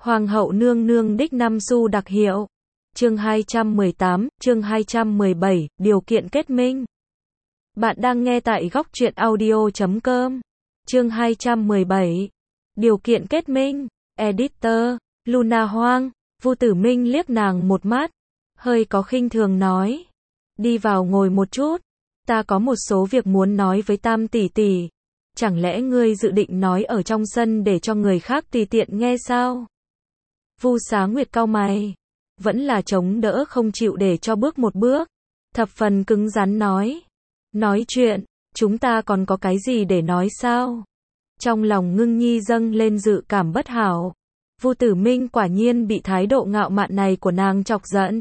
Hoàng hậu nương nương đích năm xu đặc hiệu. Chương 218, chương 217, điều kiện kết minh. Bạn đang nghe tại góc truyện audio.com. Chương 217, điều kiện kết minh. Editor, Luna Hoang. Vu Tử Minh liếc nàng một mắt, hơi có khinh thường nói. Đi vào ngồi một chút, ta có một số việc muốn nói với Tam tỷ tỷ. Chẳng lẽ ngươi dự định nói ở trong sân để cho người khác tùy tiện nghe sao? Vu Xá Nguyệt cau mày, vẫn là chống đỡ không chịu để cho bước một bước, thập phần cứng rắn nói. Nói chuyện, chúng ta còn có cái gì để nói sao? Trong lòng Ngưng Nhi dâng lên dự cảm bất hảo. Vu Tử Minh quả nhiên bị thái độ ngạo mạn này của nàng chọc giận.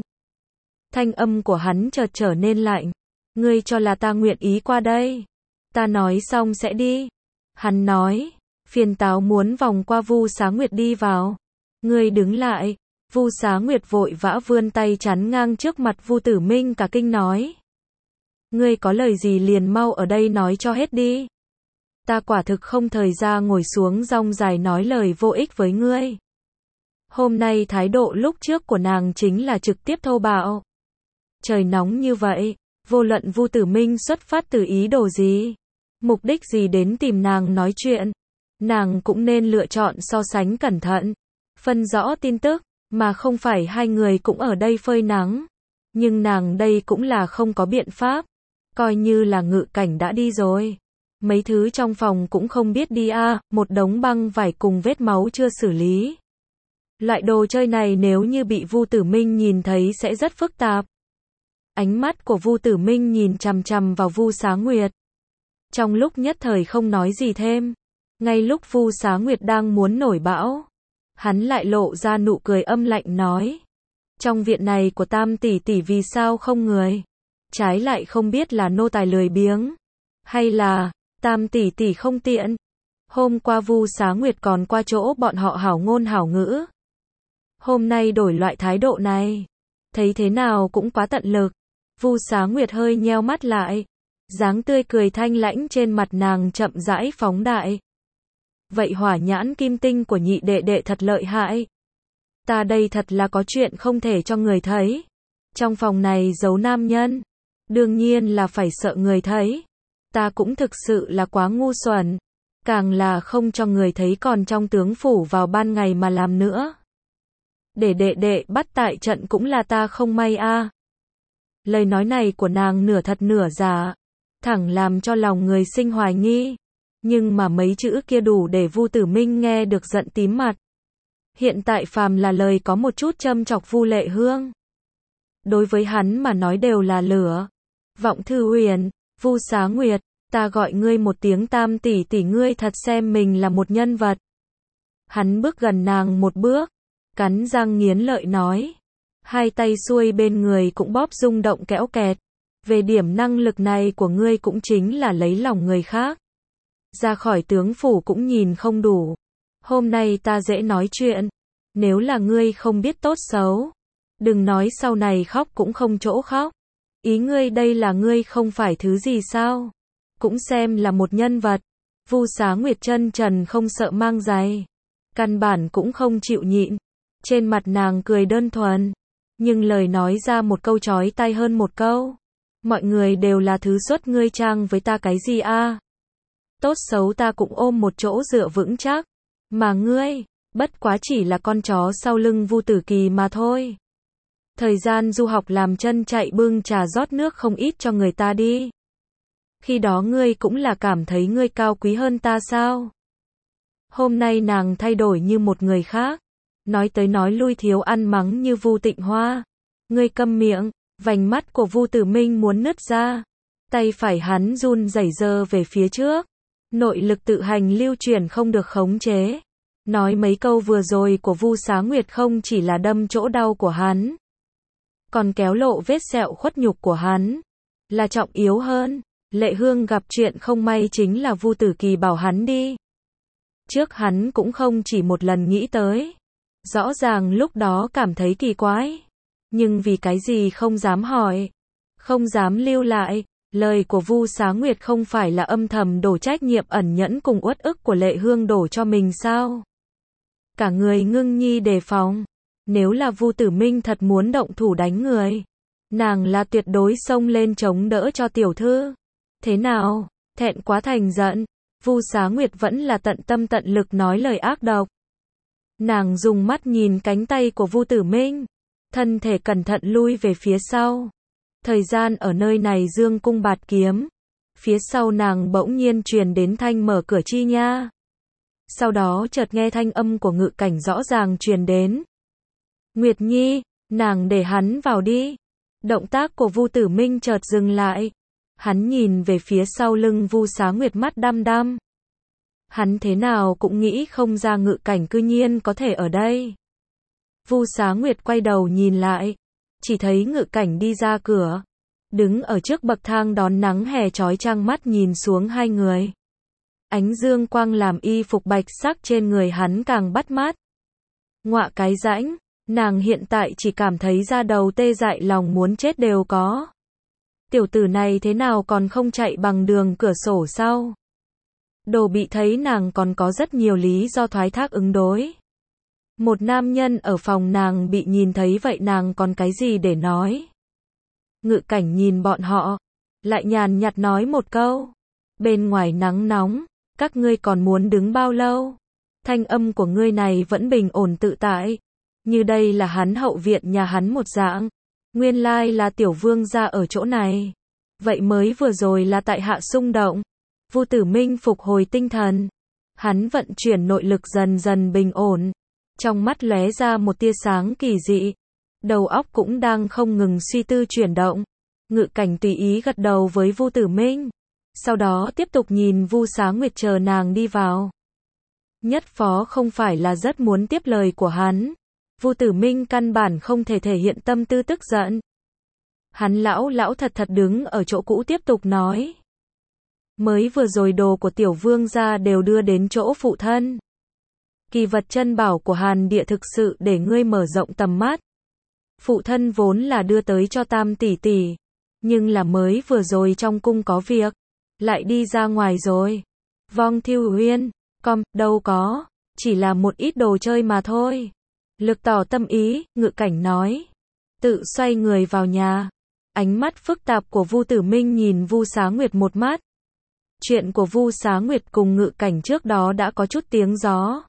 Thanh âm của hắn chợt trở nên lạnh. Ngươi cho là ta nguyện ý qua đây? Ta nói xong sẽ đi. Hắn nói, phiền táo muốn vòng qua Vu Xá Nguyệt đi vào. Ngươi đứng lại. Vu Xá Nguyệt vội vã vươn tay chắn ngang trước mặt Vu Tử Minh cả kinh nói. Ngươi có lời gì liền mau ở đây nói cho hết đi. Ta quả thực không thời gian ngồi xuống rong dài nói lời vô ích với ngươi. Hôm nay thái độ lúc trước của nàng chính là trực tiếp thô bạo. Trời nóng như vậy, vô luận Vu Tử Minh xuất phát từ ý đồ gì, mục đích gì đến tìm nàng nói chuyện, nàng cũng nên lựa chọn so sánh cẩn thận, phân rõ tin tức, mà không phải hai người cũng ở đây phơi nắng. Nhưng nàng đây cũng là không có biện pháp, coi như là ngự cảnh đã đi rồi. Mấy thứ trong phòng cũng không biết đi một đống băng vải cùng vết máu chưa xử lý. Loại đồ chơi này nếu như bị Vu Tử Minh nhìn thấy sẽ rất phức tạp. Ánh mắt của Vu Tử Minh nhìn chằm chằm vào Vu Xá Nguyệt. Trong lúc nhất thời không nói gì thêm. Ngay lúc Vu Xá Nguyệt đang muốn nổi bão, hắn lại lộ ra nụ cười âm lạnh nói. Trong viện này của Tam tỷ tỷ vì sao không người? Trái lại không biết là nô tài lười biếng, hay là Tam tỷ tỷ không tiện? Hôm qua Vu Xá Nguyệt còn qua chỗ bọn họ hảo ngôn hảo ngữ. Hôm nay đổi loại thái độ này, thấy thế nào cũng quá tận lực. Vu Xá Nguyệt hơi nheo mắt lại, dáng tươi cười thanh lãnh trên mặt nàng chậm rãi phóng đại. Vậy hỏa nhãn kim tinh của nhị đệ đệ thật lợi hại. Ta đây thật là có chuyện không thể cho người thấy. Trong phòng này giấu nam nhân, đương nhiên là phải sợ người thấy. Ta cũng thực sự là quá ngu xuẩn, càng là không cho người thấy còn trong tướng phủ vào ban ngày mà làm nữa. Để đệ đệ bắt tại trận cũng là ta không may Lời nói này của nàng nửa thật nửa giả, thẳng làm cho lòng người sinh hoài nghi. Nhưng mà mấy chữ kia đủ để Vu Tử Minh nghe được giận tím mặt. Hiện tại phàm là lời có một chút châm chọc Vu Lệ Hương, đối với hắn mà nói đều là lửa. Vọng Thư Huyền, Vu Xá Nguyệt, ta gọi ngươi một tiếng Tam tỷ tỷ ngươi thật xem mình là một nhân vật. Hắn bước gần nàng một bước, cắn răng nghiến lợi nói. Hai tay xuôi bên người cũng bóp rung động kéo kẹt. Về điểm năng lực này của ngươi cũng chính là lấy lòng người khác. Ra khỏi tướng phủ cũng nhìn không đủ. Hôm nay ta dễ nói chuyện. Nếu là ngươi không biết tốt xấu, đừng nói sau này khóc cũng không chỗ khóc. Ý ngươi đây là ngươi không phải thứ gì sao? Cũng xem là một nhân vật. Vu Xá Nguyệt chân trần không sợ mang giày, căn bản cũng không chịu nhịn. Trên mặt nàng cười đơn thuần, nhưng lời nói ra một câu chói tai hơn một câu. Mọi người đều là thứ xuất ngươi trang với ta cái gì Tốt xấu ta cũng ôm một chỗ dựa vững chắc, mà ngươi, bất quá chỉ là con chó sau lưng Vu Tử Kỳ mà thôi. Thời gian du học làm chân chạy bưng trà rót nước không ít cho người ta đi. Khi đó ngươi cũng là cảm thấy ngươi cao quý hơn ta sao? Hôm nay nàng thay đổi như một người khác, nói tới nói lui thiếu ăn mắng như Vu Tịnh Hoa. Ngươi câm miệng. Vành mắt của Vu Tử Minh muốn nứt ra, tay phải hắn run rẩy giơ về phía trước, nội lực tự hành lưu chuyển không được khống chế. Nói mấy câu vừa rồi của Vu Xá Nguyệt không chỉ là đâm chỗ đau của hắn, còn kéo lộ vết sẹo khuất nhục của hắn. Là trọng yếu hơn, Lệ Hương gặp chuyện không may chính là Vu Tử Kỳ bảo hắn đi. Trước hắn cũng không chỉ một lần nghĩ tới. Rõ ràng lúc đó cảm thấy kỳ quái, nhưng vì cái gì không dám hỏi, không dám lưu lại. Lời của Vu Xá Nguyệt không phải là âm thầm đổ trách nhiệm ẩn nhẫn cùng uất ức của Lệ Hương đổ cho mình sao? cả người ngưng nhi đề phòng. Nếu là Vu Tử Minh thật muốn động thủ đánh người, nàng là tuyệt đối xông lên chống đỡ cho tiểu thư. Thế nào, thẹn quá thành giận, Vu Xá Nguyệt vẫn là tận tâm tận lực nói lời ác độc. Nàng dùng mắt nhìn cánh tay của Vu Tử Minh, thân thể cẩn thận lui về phía sau. Thời gian ở nơi này dương cung bạt kiếm. Phía sau nàng bỗng nhiên truyền đến thanh mở cửa chi nha. Sau đó chợt nghe thanh âm của Ngự Cảnh rõ ràng truyền đến. Nguyệt Nhi, nàng để hắn vào đi. Động tác của Vu Tử Minh chợt dừng lại. Hắn nhìn về phía sau lưng Vu Xá Nguyệt mắt đăm đăm. Hắn thế nào cũng nghĩ không ra Ngự Cảnh cư nhiên có thể ở đây. Vu Xá Nguyệt quay đầu nhìn lại, chỉ thấy Ngự Cảnh đi ra cửa, đứng ở trước bậc thang đón nắng hè chói chang mắt nhìn xuống hai người. Ánh dương quang làm y phục bạch sắc trên người hắn càng bắt mắt. Ngọa cái rãnh, nàng hiện tại chỉ cảm thấy da đầu tê dại lòng muốn chết đều có. Tiểu tử này thế nào còn không chạy bằng đường cửa sổ sau? Đồ bị thấy nàng còn có rất nhiều lý do thoái thác ứng đối. Một nam nhân ở phòng nàng bị nhìn thấy vậy nàng còn cái gì để nói. Ngự Cảnh nhìn bọn họ, lại nhàn nhạt nói một câu. Bên ngoài nắng nóng, các ngươi còn muốn đứng bao lâu? Thanh âm của ngươi này vẫn bình ổn tự tại. Như đây là hắn hậu viện nhà hắn một dạng. Nguyên lai là tiểu vương gia ở chỗ này. Vậy mới vừa rồi là tại hạ xung động. Vu Tử Minh phục hồi tinh thần. Hắn vận chuyển nội lực dần dần bình ổn. Trong mắt lóe ra một tia sáng kỳ dị. Đầu óc cũng đang không ngừng suy tư chuyển động. Ngự Cảnh tùy ý gật đầu với Vu Tử Minh. Sau đó tiếp tục nhìn Vu Xá Nguyệt chờ nàng đi vào. Nhất phó không phải là rất muốn tiếp lời của hắn. Vu Tử Minh căn bản không thể thể hiện tâm tư tức giận. Hắn lão thật thật đứng ở chỗ cũ tiếp tục nói. Mới vừa rồi đồ của tiểu vương gia đều đưa đến chỗ phụ thân. Kỳ vật chân bảo của Hàn Địa thực sự để ngươi mở rộng tầm mắt. Phụ thân vốn là đưa tới cho Tam tỷ tỷ, nhưng là mới vừa rồi trong cung có việc, lại đi ra ngoài rồi. Vong Thiêu Huyên, đâu có, chỉ là một ít đồ chơi mà thôi. Lực tỏ tâm ý, Ngự Cảnh nói. Tự xoay người vào nhà. Ánh mắt phức tạp của Vu Tử Minh nhìn Vu Xá Nguyệt một mắt. Chuyện của Vu Xá Nguyệt cùng Ngự Cảnh trước đó đã có chút tiếng gió.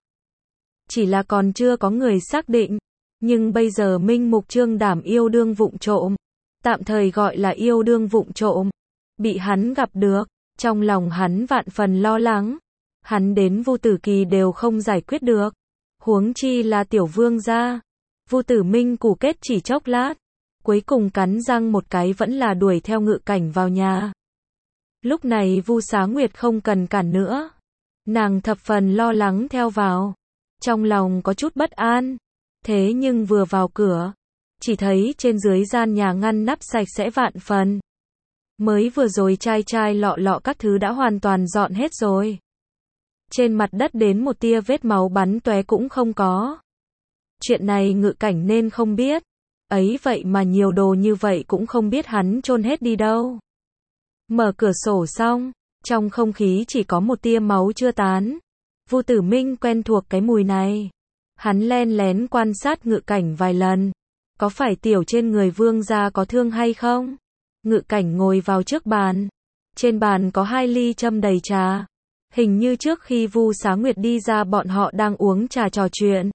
Chỉ là còn chưa có người xác định. Nhưng bây giờ minh mục trương đảm yêu đương vụng trộm. Tạm thời gọi là yêu đương vụng trộm. Bị hắn gặp được. Trong lòng hắn vạn phần lo lắng. Hắn đến Vu Tử Kỳ đều không giải quyết được. Huống chi là tiểu vương gia. Vu Tử Minh củ kết chỉ chốc lát. Cuối cùng cắn răng một cái vẫn là đuổi theo Ngự Cảnh vào nhà. Lúc này Vu Xá Nguyệt không cần cản nữa. Nàng thập phần lo lắng theo vào. Trong lòng có chút bất an. Thế nhưng vừa vào cửa, chỉ thấy trên dưới gian nhà ngăn nắp sạch sẽ vạn phần. Mới vừa rồi chai lọ các thứ đã hoàn toàn dọn hết rồi. Trên mặt đất đến một tia vết máu bắn tóe cũng không có. Chuyện này Ngự Cảnh nên không biết. Ấy vậy mà nhiều đồ như vậy cũng không biết hắn chôn hết đi đâu. Mở cửa sổ xong, trong không khí chỉ có một tia máu chưa tán. Vu Tử Minh quen thuộc cái mùi này. Hắn len lén quan sát Ngự Cảnh vài lần. Có phải tiểu trên người vương gia có thương hay không? Ngự Cảnh ngồi vào trước bàn. Trên bàn có 2 ly châm đầy trà. Hình như trước khi Vu Xá Nguyệt đi ra bọn họ đang uống trà trò chuyện.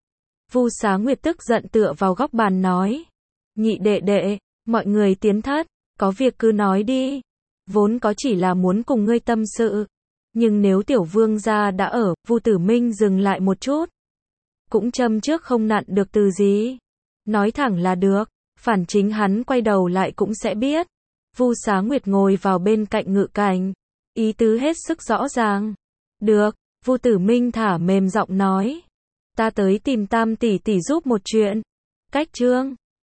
Vu Xá Nguyệt tức giận tựa vào góc bàn nói. Nhị đệ đệ, mọi người tiến thất, có việc cứ nói đi. Vốn có chỉ là muốn cùng ngươi tâm sự. Nhưng nếu tiểu vương gia đã ở, Vu Tử Minh dừng lại một chút. Cũng châm trước không nặn được từ gì. Nói thẳng là được, phản chính hắn quay đầu lại cũng sẽ biết. Vu Xá Nguyệt ngồi vào bên cạnh Ngự Cảnh. Ý tứ hết sức rõ ràng. Được, Vu Tử Minh thả mềm giọng nói. Ta tới tìm Tam tỷ tỷ giúp một chuyện. Cách chương